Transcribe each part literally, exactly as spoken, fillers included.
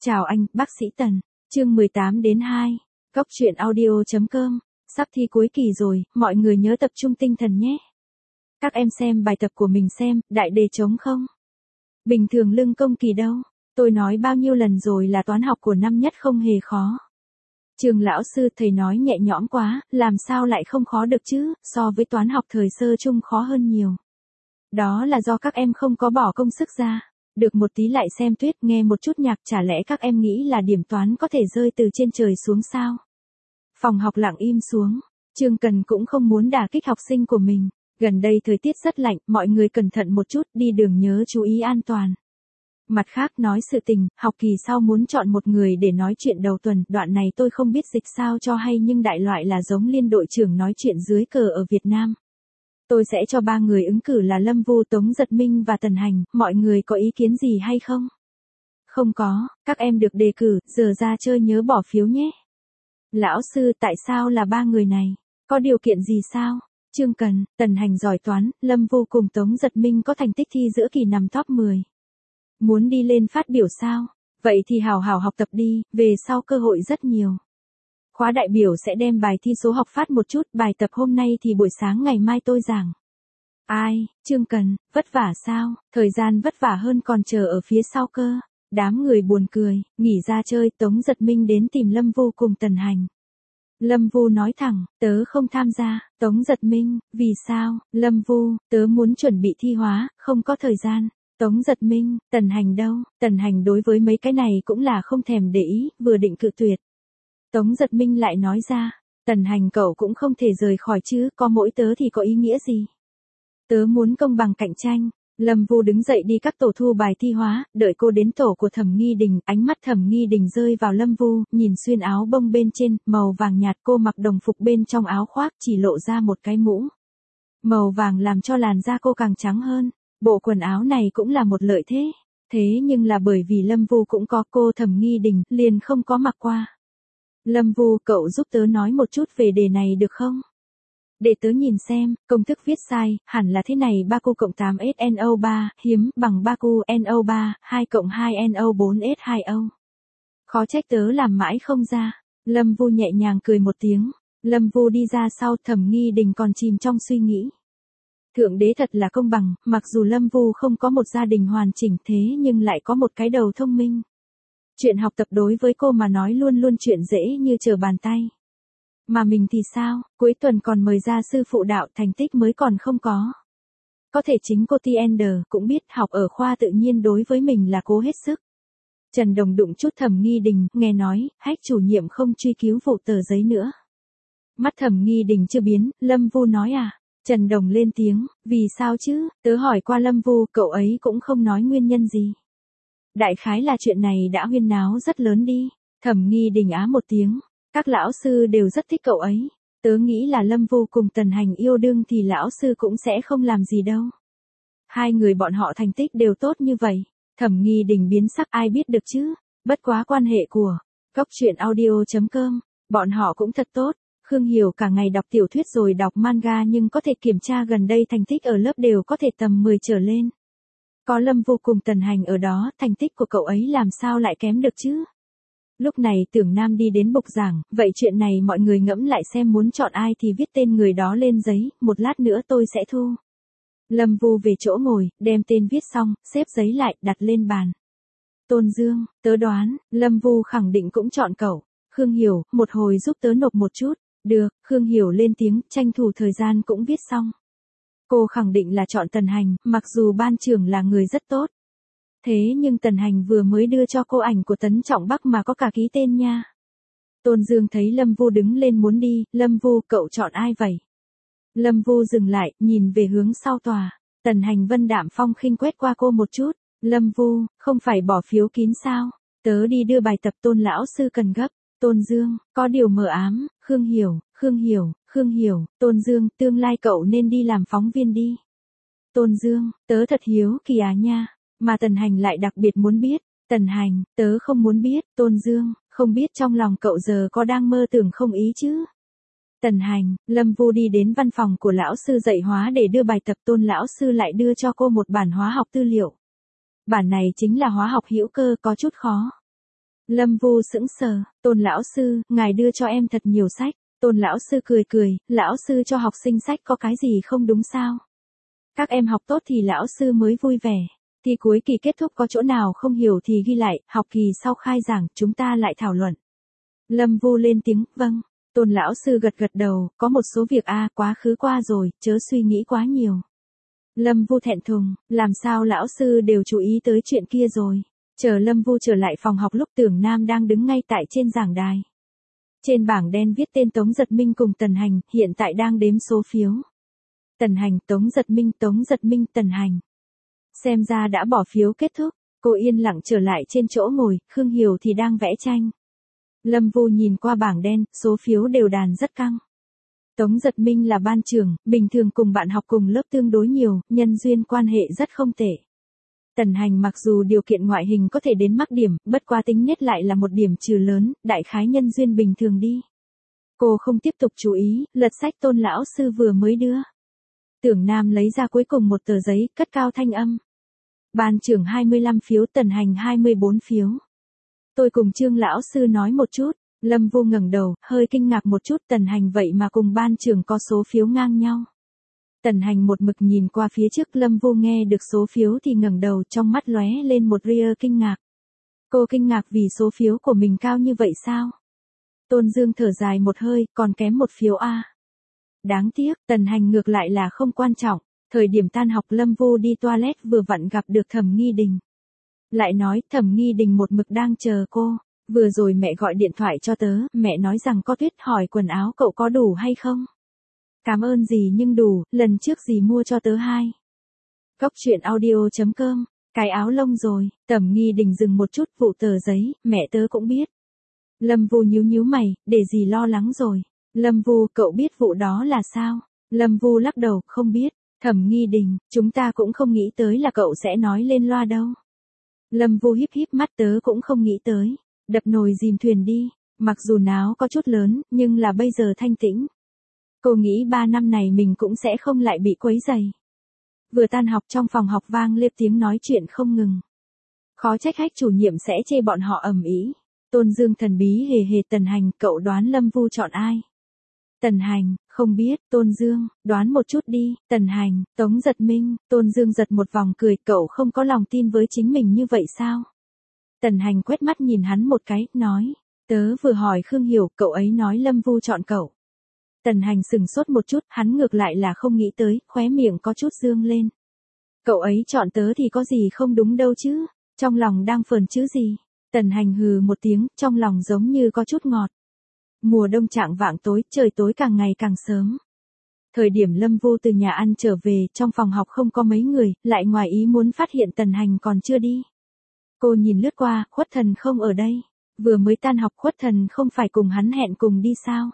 Chào anh, bác sĩ Tần. Chương mười tám đến hai. Góc truyện audio.com. Sắp thi cuối kỳ rồi, mọi người nhớ tập trung tinh thần nhé. Các em xem bài tập của mình xem, đại đề trống không? Bình thường lưng công kỳ đâu? Tôi nói bao nhiêu lần rồi là toán học của năm nhất không hề khó. Trường lão sư thầy nói nhẹ nhõm quá, làm sao lại không khó được chứ, so với toán học thời sơ chung khó hơn nhiều. Đó là do các em không có bỏ công sức ra. Được một tí lại xem tuyết, nghe một chút nhạc, chả lẽ các em nghĩ là điểm toán có thể rơi từ trên trời xuống sao? Phòng học lặng im xuống, Trương Cần cũng không muốn đả kích học sinh của mình. Gần đây thời tiết rất lạnh, mọi người cẩn thận một chút, đi đường nhớ chú ý an toàn. Mặt khác nói sự tình, học kỳ sau muốn chọn một người để nói chuyện đầu tuần, đoạn này tôi không biết dịch sao cho hay nhưng đại loại là giống liên đội trưởng nói chuyện dưới cờ ở Việt Nam. Tôi sẽ cho ba người ứng cử là Lâm Vu, Tống Giật Minh và Tần Hành, mọi người có ý kiến gì hay không? Không có, các em được đề cử, giờ ra chơi nhớ bỏ phiếu nhé. Lão sư, tại sao là ba người này? Có điều kiện gì sao? Trương Cần, Tần Hành giỏi toán, Lâm Vu cùng Tống Giật Minh có thành tích thi giữa kỳ nằm top mười. Muốn đi lên phát biểu sao? Vậy thì hào hào học tập đi, về sau cơ hội rất nhiều. Khóa đại biểu sẽ đem bài thi số học phát một chút, bài tập hôm nay thì buổi sáng ngày mai tôi giảng. Ai, Trương Cần, vất vả sao? Thời gian vất vả hơn còn chờ ở phía sau cơ. Đám người buồn cười, nghỉ ra chơi, Tống Giật Minh đến tìm Lâm Vu cùng Tần Hành. Lâm Vu nói thẳng, tớ không tham gia. Tống Giật Minh, vì sao? Lâm Vu, tớ muốn chuẩn bị thi hóa, không có thời gian. Tống Giật Minh, Tần Hành đâu? Tần Hành đối với mấy cái này cũng là không thèm để ý, vừa định cự tuyệt. Tống Giật Minh lại nói ra, Tần Hành cậu cũng không thể rời khỏi chứ, có mỗi tớ thì có ý nghĩa gì? Tớ muốn công bằng cạnh tranh. Lâm Vu đứng dậy đi các tổ thu bài thi hóa, đợi cô đến tổ của Thẩm Nghi Đình, ánh mắt Thẩm Nghi Đình rơi vào Lâm Vu, nhìn xuyên áo bông bên trên, màu vàng nhạt, cô mặc đồng phục bên trong áo khoác chỉ lộ ra một cái mũ. Màu vàng làm cho làn da cô càng trắng hơn, bộ quần áo này cũng là một lợi thế, thế nhưng là bởi vì Lâm Vu cũng có, cô Thẩm Nghi Đình liền không có mặc qua. Lâm Vu, cậu giúp tớ nói một chút về đề này được không? Để tớ nhìn xem, công thức viết sai, hẳn là thế này, ba Q cộng tám S N O ba, hiếm, bằng ba Q N O ba, hai cộng hai N O bốn S hai O. Khó trách tớ làm mãi không ra. Lâm Vu nhẹ nhàng cười một tiếng. Lâm Vu đi ra sau, Thẩm Nghi Đình còn chìm trong suy nghĩ. Thượng đế thật là công bằng, mặc dù Lâm Vu không có một gia đình hoàn chỉnh thế nhưng lại có một cái đầu thông minh. Chuyện học tập đối với cô mà nói luôn luôn chuyện dễ như trở bàn tay. Mà mình thì sao, cuối tuần còn mời ra sư phụ đạo, thành tích mới còn không có. Có thể chính cô Tiender cũng biết học ở khoa tự nhiên đối với mình là cố hết sức. Trần Đồng đụng chút Thẩm Nghi Đình, nghe nói, hách chủ nhiệm không truy cứu vụ tờ giấy nữa. Mắt Thẩm Nghi Đình chưa biến, Lâm Vu nói à? Trần Đồng lên tiếng, vì sao chứ, tớ hỏi qua Lâm Vu, cậu ấy cũng không nói nguyên nhân gì. Đại khái là chuyện này đã huyên náo rất lớn đi. Thẩm Nghi Đình á một tiếng, các lão sư đều rất thích cậu ấy. Tớ nghĩ là Lâm Vu cùng Tần Hành yêu đương thì lão sư cũng sẽ không làm gì đâu. Hai người bọn họ thành tích đều tốt như vậy. Thẩm Nghi Đình biến sắc, ai biết được chứ. Bất quá quan hệ của góc truyện audio.com, bọn họ cũng thật tốt. Khương Hiểu cả ngày đọc tiểu thuyết rồi đọc manga nhưng có thể kiểm tra gần đây thành tích ở lớp đều có thể tầm mười trở lên. Có Lâm Vu cùng Tần Hành ở đó, thành tích của cậu ấy làm sao lại kém được chứ? Lúc này Tưởng Nam đi đến bục giảng, vậy chuyện này mọi người ngẫm lại xem, muốn chọn ai thì viết tên người đó lên giấy, một lát nữa tôi sẽ thu. Lâm Vu về chỗ ngồi, đem tên viết xong, xếp giấy lại, đặt lên bàn. Tôn Dương, tớ đoán, Lâm Vu khẳng định cũng chọn cậu. Khương Hiểu, một hồi giúp tớ nộp một chút. Được, Khương Hiểu lên tiếng, tranh thủ thời gian cũng viết xong. Cô khẳng định là chọn Tần Hành, mặc dù ban trưởng là người rất tốt. Thế nhưng Tần Hành vừa mới đưa cho cô ảnh của Tấn Trọng Bắc mà có cả ký tên nha. Tôn Dương thấy Lâm Vu đứng lên muốn đi, Lâm Vu, cậu chọn ai vậy? Lâm Vu dừng lại, nhìn về hướng sau tòa. Tần Hành vân đạm phong khinh quét qua cô một chút. Lâm Vu, không phải bỏ phiếu kín sao? Tớ đi đưa bài tập, Tôn lão sư cần gấp. Tôn Dương, có điều mờ ám. Khương Hiểu, Khương Hiểu, Khương Hiểu, Tôn Dương, tương lai cậu nên đi làm phóng viên đi. Tôn Dương, tớ thật hiếu kỳ à nha, mà Tần Hành lại đặc biệt muốn biết. Tần Hành, tớ không muốn biết. Tôn Dương, không biết trong lòng cậu giờ có đang mơ tưởng không ý chứ? Tần Hành, Lâm Vu đi đến văn phòng của lão sư dạy hóa để đưa bài tập, Tôn lão sư lại đưa cho cô một bản hóa học tư liệu. Bản này chính là hóa học hữu cơ, có chút khó. Lâm Vu sững sờ, Tôn lão sư, ngài đưa cho em thật nhiều sách. Tôn lão sư cười cười, lão sư cho học sinh sách có cái gì không đúng sao? Các em học tốt thì lão sư mới vui vẻ. Thi cuối kỳ kết thúc có chỗ nào không hiểu thì ghi lại, học kỳ sau khai giảng, chúng ta lại thảo luận. Lâm Vu lên tiếng, vâng. Tôn lão sư gật gật đầu, có một số việc a à, quá khứ qua rồi, chớ suy nghĩ quá nhiều. Lâm Vu thẹn thùng, làm sao lão sư đều chú ý tới chuyện kia rồi. Chờ Lâm Vu trở lại phòng học lúc Tưởng Nam đang đứng ngay tại trên giảng đài. Trên bảng đen viết tên Tống Giật Minh cùng Tần Hành, hiện tại đang đếm số phiếu. Tần Hành, Tống Giật Minh, Tống Giật Minh, Tần Hành. Xem ra đã bỏ phiếu kết thúc, cô yên lặng trở lại trên chỗ ngồi, Khương Hiểu thì đang vẽ tranh. Lâm Vu nhìn qua bảng đen, số phiếu đều đàn rất căng. Tống Giật Minh là ban trưởng, bình thường cùng bạn học cùng lớp tương đối nhiều, nhân duyên quan hệ rất không tệ. Tần Hành mặc dù điều kiện ngoại hình có thể đến mắc điểm, bất quá tính nết lại là một điểm trừ lớn, đại khái nhân duyên bình thường đi. Cô không tiếp tục chú ý, lật sách Tôn lão sư vừa mới đưa. Tưởng Nam lấy ra cuối cùng một tờ giấy, cất cao thanh âm. Ban trưởng hai mươi lăm phiếu, Tần Hành hai mươi bốn phiếu. Tôi cùng Trương lão sư nói một chút, Lâm Vu ngẩng đầu, hơi kinh ngạc một chút, Tần Hành vậy mà cùng ban trưởng có số phiếu ngang nhau. Tần Hành một mực nhìn qua phía trước, Lâm Vu nghe được số phiếu thì ngẩng đầu, trong mắt lóe lên một ria kinh ngạc. Cô kinh ngạc vì số phiếu của mình cao như vậy sao? Tôn Dương thở dài một hơi, còn kém một phiếu a. Đáng tiếc, Tần Hành ngược lại là không quan trọng. Thời điểm tan học Lâm Vu đi toilet vừa vặn gặp được Thẩm Nghi Đình. Lại nói Thẩm Nghi Đình một mực đang chờ cô. Vừa rồi mẹ gọi điện thoại cho tớ, mẹ nói rằng có tuyết, hỏi quần áo cậu có đủ hay không? Cảm ơn gì nhưng đủ, lần trước gì mua cho tớ hai. Cốc truyện audio chấm com, cái áo lông rồi. Thẩm Nghi Đình dừng một chút, vụ tờ giấy, mẹ tớ cũng biết. Lâm Vu nhíu nhíu mày, để gì lo lắng rồi. Lâm Vu, cậu biết vụ đó là sao? Lâm Vu lắc đầu, không biết. Thẩm Nghi Đình, chúng ta cũng không nghĩ tới là cậu sẽ nói lên loa đâu. Lâm Vu híp híp mắt, tớ cũng không nghĩ tới. Đập nồi dìm thuyền đi, mặc dù náo có chút lớn, nhưng là bây giờ thanh tĩnh. Cô nghĩ ba năm này mình cũng sẽ không lại bị quấy rầy. Vừa tan học trong phòng học vang lên tiếng nói chuyện không ngừng. Khó trách Hách chủ nhiệm sẽ chê bọn họ ầm ĩ. Tôn Dương thần bí hề hề, Tần Hành, cậu đoán Lâm Vu chọn ai? Tần Hành, không biết. Tôn Dương, đoán một chút đi. Tần Hành, Tống Giật Minh. Tôn Dương giật một vòng cười, cậu không có lòng tin với chính mình như vậy sao? Tần Hành quét mắt nhìn hắn một cái, nói, tớ vừa hỏi Khương Hiểu, cậu ấy nói Lâm Vu chọn cậu. Tần Hành sừng sốt một chút, hắn ngược lại là không nghĩ tới, khóe miệng có chút dương lên. Cậu ấy chọn tớ thì có gì không đúng đâu chứ, trong lòng đang phờn chứ gì. Tần Hành hừ một tiếng, trong lòng giống như có chút ngọt. Mùa đông trạng vạng tối, trời tối càng ngày càng sớm. Thời điểm Lâm Vu từ nhà ăn trở về, trong phòng học không có mấy người, lại ngoài ý muốn phát hiện Tần Hành còn chưa đi. Cô nhìn lướt qua, Khuất Thần không ở đây. Vừa mới tan học Khuất Thần không phải cùng hắn hẹn cùng đi sao?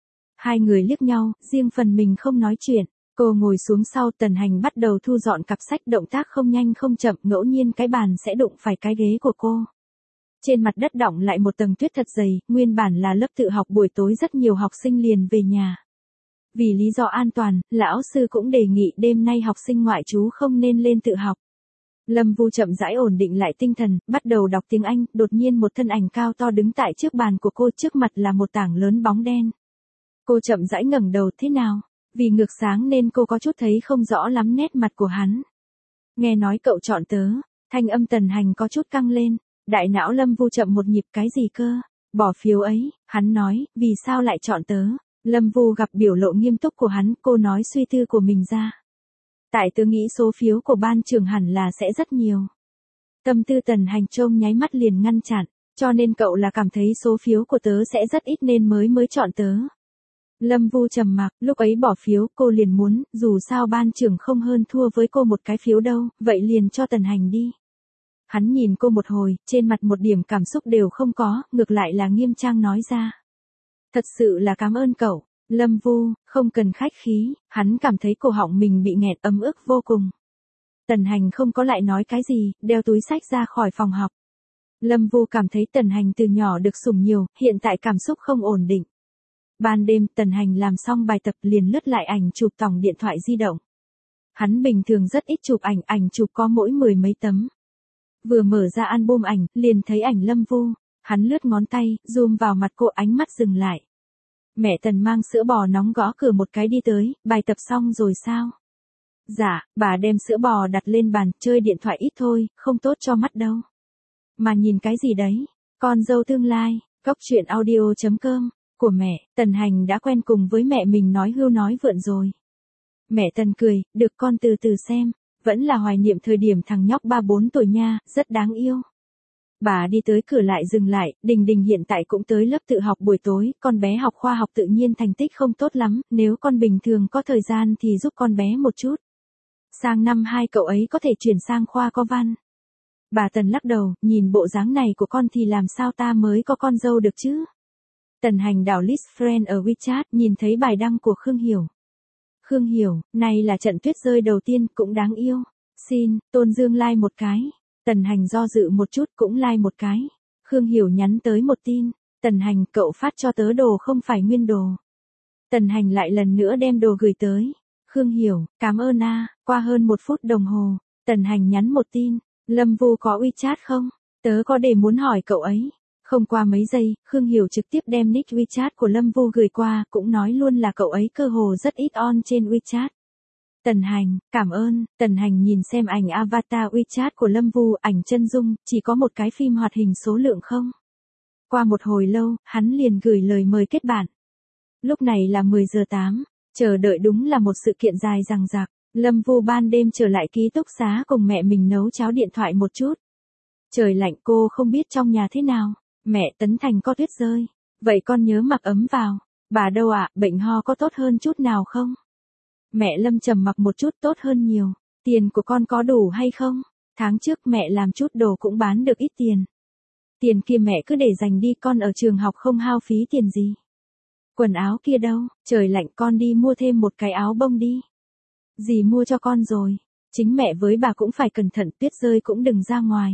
Hai người liếc nhau, riêng phần mình không nói chuyện. Cô ngồi xuống sau, Tần Hành bắt đầu thu dọn cặp sách, động tác không nhanh không chậm, ngẫu nhiên cái bàn sẽ đụng phải cái ghế của cô. Trên mặt đất đọng lại một tầng tuyết thật dày, nguyên bản là lớp tự học buổi tối rất nhiều học sinh liền về nhà. Vì lý do an toàn, lão sư cũng đề nghị đêm nay học sinh ngoại trú không nên lên tự học. Lâm Vu chậm rãi ổn định lại tinh thần, bắt đầu đọc tiếng Anh, đột nhiên một thân ảnh cao to đứng tại trước bàn của cô, trước mặt là một tảng lớn bóng đen. Cô chậm rãi ngẩng đầu, thế nào? Vì ngược sáng nên cô có chút thấy không rõ lắm nét mặt của hắn. Nghe nói cậu chọn tớ, thanh âm Tần Hành có chút căng lên, đại não Lâm Vu chậm một nhịp, cái gì cơ? Bỏ phiếu ấy, hắn nói, vì sao lại chọn tớ? Lâm Vu gặp biểu lộ nghiêm túc của hắn, cô nói suy tư của mình ra. Tại tớ nghĩ số phiếu của ban trưởng hẳn là sẽ rất nhiều. Tâm tư Tần Hành trông nháy mắt liền ngăn chặn, cho nên cậu là cảm thấy số phiếu của tớ sẽ rất ít nên mới mới chọn tớ. Lâm Vu trầm mặc, lúc ấy bỏ phiếu cô liền muốn, dù sao ban trưởng không hơn thua với cô một cái phiếu đâu, vậy liền cho Tần Hành đi. Hắn nhìn cô một hồi, trên mặt một điểm cảm xúc đều không có, ngược lại là nghiêm trang nói ra. Thật sự là cảm ơn cậu. Lâm Vu, không cần khách khí, hắn cảm thấy cổ họng mình bị nghẹt, ấm ức vô cùng. Tần Hành không có lại nói cái gì, đeo túi sách ra khỏi phòng học. Lâm Vu cảm thấy Tần Hành từ nhỏ được sủng nhiều, hiện tại cảm xúc không ổn định. Ban đêm, Tần Hành làm xong bài tập liền lướt lại ảnh chụp tổng điện thoại di động. Hắn bình thường rất ít chụp ảnh, ảnh chụp có mỗi mười mấy tấm. Vừa mở ra album ảnh, liền thấy ảnh Lâm Vu. Hắn lướt ngón tay, zoom vào mặt cô, ánh mắt dừng lại. Mẹ Tần mang sữa bò nóng gõ cửa một cái đi tới, bài tập xong rồi sao? Dạ, bà đem sữa bò đặt lên bàn, chơi điện thoại ít thôi, không tốt cho mắt đâu. Mà nhìn cái gì đấy? Con dâu tương lai, Cóc truyện audio chấm com, của mẹ, Tần Hành đã quen cùng với mẹ mình nói hưu nói vượn rồi. Mẹ Tần cười, được con từ từ xem, vẫn là hoài niệm thời điểm thằng nhóc ba bốn tuổi nha, rất đáng yêu. Bà đi tới cửa lại dừng lại, Đình Đình hiện tại cũng tới lớp tự học buổi tối, con bé học khoa học tự nhiên thành tích không tốt lắm, nếu con bình thường có thời gian thì giúp con bé một chút. Sang năm hai cậu ấy có thể chuyển sang khoa có văn. Bà Tần lắc đầu, nhìn bộ dáng này của con thì làm sao ta mới có con dâu được chứ? Tần Hành đảo list friend ở WeChat, nhìn thấy bài đăng của Khương Hiểu. Khương Hiểu, này là trận tuyết rơi đầu tiên, cũng đáng yêu. Xin, Tôn Dương like một cái. Tần Hành do dự một chút cũng like một cái. Khương Hiểu nhắn tới một tin. Tần Hành, cậu phát cho tớ đồ không phải nguyên đồ. Tần Hành lại lần nữa đem đồ gửi tới. Khương Hiểu, cảm ơn a. Qua hơn một phút đồng hồ, Tần Hành nhắn một tin. Lâm Vu có WeChat không? Tớ có để muốn hỏi cậu ấy. Không qua mấy giây, Khương Hiểu trực tiếp đem nick WeChat của Lâm Vu gửi qua, cũng nói luôn là cậu ấy cơ hồ rất ít on trên WeChat. Tần Hành, cảm ơn. Tần Hành nhìn xem ảnh avatar WeChat của Lâm Vu, ảnh chân dung, chỉ có một cái phim hoạt hình số lượng không. Qua một hồi lâu, hắn liền gửi lời mời kết bạn. Lúc này là mười giờ tám, chờ đợi đúng là một sự kiện dài dằng dặc. Lâm Vu ban đêm trở lại ký túc xá cùng mẹ mình nấu cháo điện thoại một chút. Trời lạnh, cô không biết trong nhà thế nào. Mẹ, Tấn Thành có tuyết rơi. Vậy con nhớ mặc ấm vào. Bà đâu ạ, bệnh ho có tốt hơn chút nào không? Mẹ Lâm trầm mặc một chút, tốt hơn nhiều. Tiền của con có đủ hay không? Tháng trước mẹ làm chút đồ cũng bán được ít tiền. Tiền kia mẹ cứ để dành đi, con ở trường học không hao phí tiền gì. Quần áo kia đâu, trời lạnh con đi mua thêm một cái áo bông đi. Dì mua cho con rồi. Chính mẹ với bà cũng phải cẩn thận, tuyết rơi cũng đừng ra ngoài.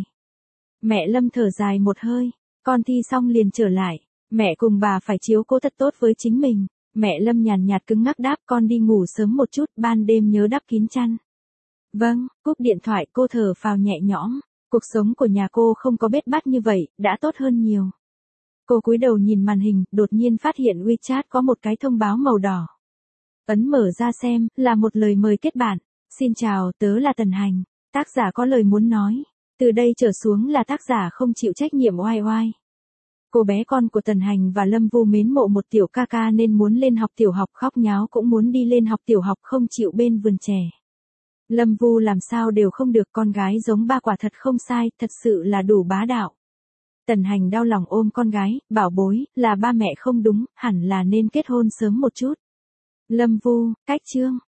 Mẹ Lâm thở dài một hơi. Con thi xong liền trở lại. Mẹ cùng bà phải chiếu cố thật tốt với chính mình. Mẹ Lâm nhàn nhạt cứng ngắc đáp, con đi ngủ sớm một chút, ban đêm nhớ đắp kín chăn. Vâng, cúp điện thoại cô thở phào nhẹ nhõm. Cuộc sống của nhà cô không có bết bát như vậy, đã tốt hơn nhiều. Cô cúi đầu nhìn màn hình, đột nhiên phát hiện WeChat có một cái thông báo màu đỏ. Ấn mở ra xem, là một lời mời kết bạn. Xin chào, tớ là Tần Hành. Tác giả có lời muốn nói. Từ đây trở xuống là tác giả không chịu trách nhiệm oai oai. Cô bé con của Tần Hành và Lâm Vu mến mộ một tiểu ca ca nên muốn lên học tiểu học, khóc nháo cũng muốn đi lên học tiểu học, không chịu bên vườn trẻ. Lâm Vu làm sao đều không được, con gái giống ba quả thật không sai, thật sự là đủ bá đạo. Tần Hành đau lòng ôm con gái, bảo bối, là ba mẹ không đúng, hẳn là nên kết hôn sớm một chút. Lâm Vu, cách chương.